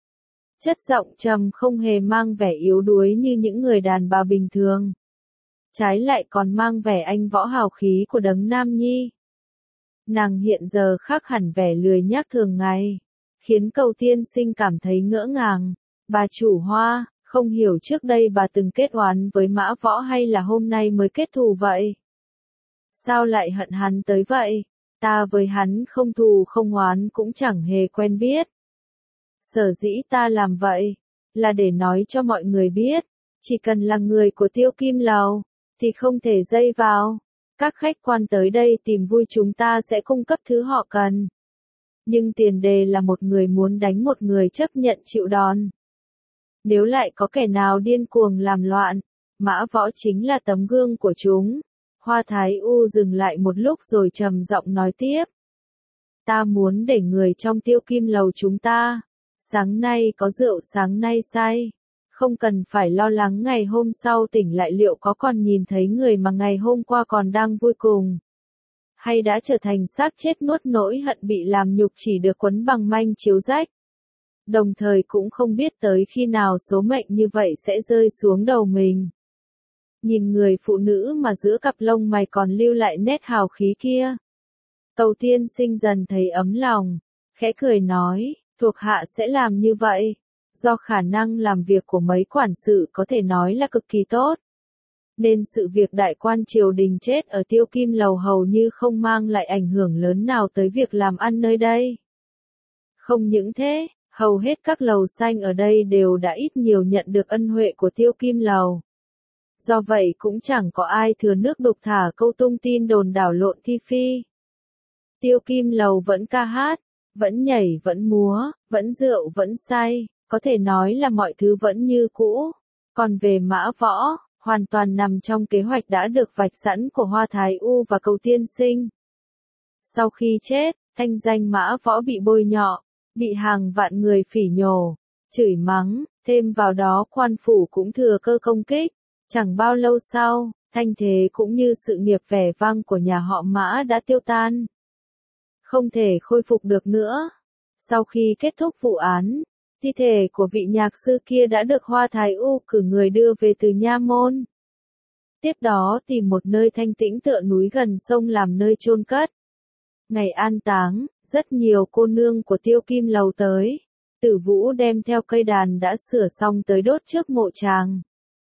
Chất giọng trầm không hề mang vẻ yếu đuối như những người đàn bà bình thường. Trái lại còn mang vẻ anh võ hào khí của đấng nam nhi. Nàng hiện giờ khác hẳn vẻ lười nhác thường ngày, khiến cầu tiên sinh cảm thấy ngỡ ngàng. Bà chủ Hoa, không hiểu trước đây bà từng kết oán với Mã Võ hay là hôm nay mới kết thù vậy? Sao lại hận hắn tới vậy? Ta với hắn không thù không oán cũng chẳng hề quen biết. Sở dĩ ta làm vậy, là để nói cho mọi người biết, chỉ cần là người của Tiêu Kim Lầu, thì không thể dây vào. Các khách quan tới đây tìm vui chúng ta sẽ cung cấp thứ họ cần. Nhưng tiền đề là một người muốn đánh một người chấp nhận chịu đòn. Nếu lại có kẻ nào điên cuồng làm loạn, Mã Võ chính là tấm gương của chúng. Hoa Thái U dừng lại một lúc rồi trầm giọng nói tiếp. Ta muốn để người trong Tiêu Kim Lầu chúng ta, sáng nay có rượu sáng nay say, không cần phải lo lắng ngày hôm sau tỉnh lại liệu có còn nhìn thấy người mà ngày hôm qua còn đang vui cùng, hay đã trở thành xác chết nuốt nỗi hận bị làm nhục chỉ được quấn bằng manh chiếu rách. Đồng thời cũng không biết tới khi nào số mệnh như vậy sẽ rơi xuống đầu mình. Nhìn người phụ nữ mà giữa cặp lông mày còn lưu lại nét hào khí kia. Cầu tiên sinh dần thấy ấm lòng, khẽ cười nói, thuộc hạ sẽ làm như vậy, do khả năng làm việc của mấy quản sự có thể nói là cực kỳ tốt. Nên sự việc đại quan triều đình chết ở Tiêu Kim Lầu hầu như không mang lại ảnh hưởng lớn nào tới việc làm ăn nơi đây. Không những thế, hầu hết các lầu xanh ở đây đều đã ít nhiều nhận được ân huệ của Tiêu Kim Lầu. Do vậy cũng chẳng có ai thừa nước đục thả câu tung tin đồn đảo lộn thi phi. Tiêu Kim Lầu vẫn ca hát, vẫn nhảy vẫn múa, vẫn rượu vẫn say, có thể nói là mọi thứ vẫn như cũ. Còn về Mã Võ, hoàn toàn nằm trong kế hoạch đã được vạch sẵn của Hoa Thái U và Cầu Tiên Sinh. Sau khi chết, thanh danh Mã Võ bị bôi nhọ, bị hàng vạn người phỉ nhổ, chửi mắng, thêm vào đó quan phủ cũng thừa cơ công kích. Chẳng bao lâu sau, thanh thế cũng như sự nghiệp vẻ vang của nhà họ Mã đã tiêu tan. Không thể khôi phục được nữa. Sau khi kết thúc vụ án, thi thể của vị nhạc sư kia đã được Hoa Thái U cử người đưa về từ nha môn. Tiếp đó tìm một nơi thanh tĩnh tựa núi gần sông làm nơi chôn cất. Ngày an táng, rất nhiều cô nương của Tiêu Kim Lầu tới. Tử Vũ đem theo cây đàn đã sửa xong tới đốt trước mộ chàng.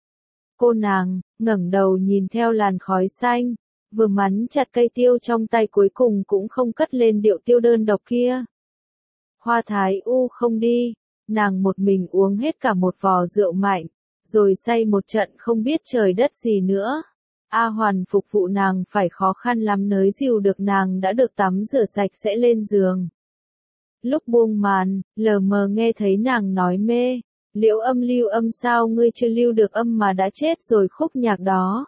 Cô nàng, ngẩng đầu nhìn theo làn khói xanh, vừa mắn chặt cây tiêu trong tay cuối cùng cũng không cất lên điệu tiêu đơn độc kia. Hoa Thái U không đi, nàng một mình uống hết cả một vò rượu mạnh, rồi say một trận không biết trời đất gì nữa. A Hoàn phục vụ nàng phải khó khăn lắm nới dìu được nàng đã được tắm rửa sạch sẽ lên giường. Lúc buông màn, lờ mờ nghe thấy nàng nói mê. Liễu Âm lưu âm sao ngươi chưa lưu được âm mà đã chết rồi khúc nhạc đó.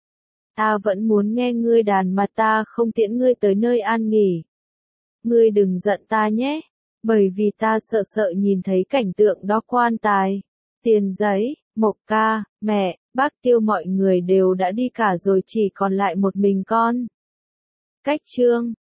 Ta vẫn muốn nghe ngươi đàn mà ta không tiễn ngươi tới nơi an nghỉ. Ngươi đừng giận ta nhé, bởi vì ta sợ sợ nhìn thấy cảnh tượng đó quan tài. Tiền Giấy, Mộc ca, mẹ, bác Tiêu mọi người đều đã đi cả rồi chỉ còn lại một mình con. Cách chương